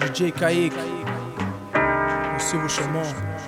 DJ Kaique, o Silvio Chamon.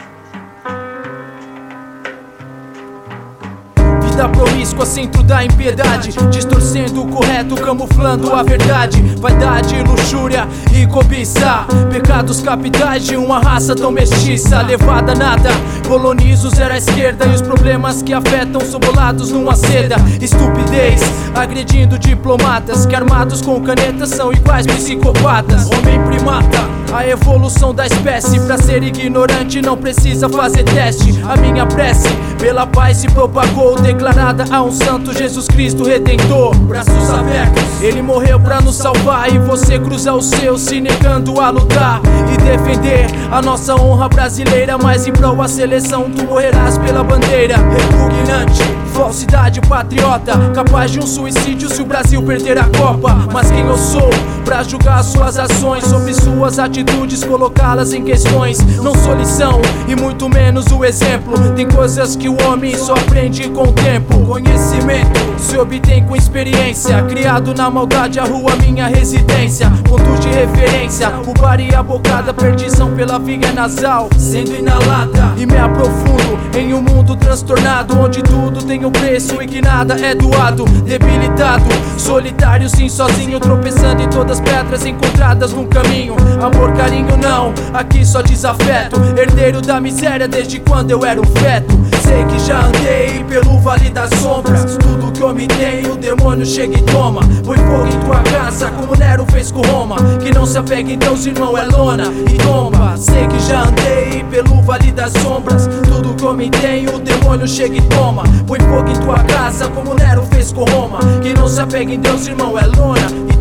Vida promíscua, centro da impiedade, distorcendo o correto, camuflando a verdade. Vaidade, luxúria e cobiça, pecados capitais de uma raça tão mestiça. Levada a nada, coloniza o zero à esquerda, e os problemas que afetam são bolados numa seda. Estupidez, agredindo diplomatas que armados com canetas são iguais psicopatas. Homem primata, a evolução da espécie. Pra ser ignorante não precisa fazer teste. A minha prece pela paz se propagou, declarada a um santo, Jesus Cristo Redentor. Braços abertos, ele morreu pra nos salvar, e você cruza os seus se negando a lutar e defender a nossa honra brasileira. Mas em prol a seleção tu morrerás pela bandeira. Repugnante, falsidade patriota, capaz de um suicídio se o Brasil perder a Copa. Mas quem eu sou pra julgar suas ações, sobre suas atitudes, colocá-las em questões? Não sou lição e muito menos o exemplo. Tem coisas que o homem só aprende com o tempo. Conhecimento se obtém com experiência, criado na maldade, a rua minha residência. Pontos de referência, o bar e a bocada, perdição pela via nasal sendo inalada. E me aprofundo em um mundo transtornado, onde tudo tem um preço e que nada é doado. Debilitado, solitário sim, sozinho, tropeçando em todas as pedras encontradas no caminho. Amor, carinho não, aqui só desafeto. Herdeiro da miséria desde quando eu era um feto. Sei que já andei pelo vale das sombras, tudo que eu me tenho o demônio chega e toma. Põe fogo em tua casa como Nero fez com Roma. Que não se apegue em Deus, irmão, é lona e tomba. Sei que já andei pelo vale das sombras, tudo que eu me tenho o demônio chega e toma. Põe fogo em tua casa como Nero fez com Roma. Que não se apegue em Deus, irmão, é lona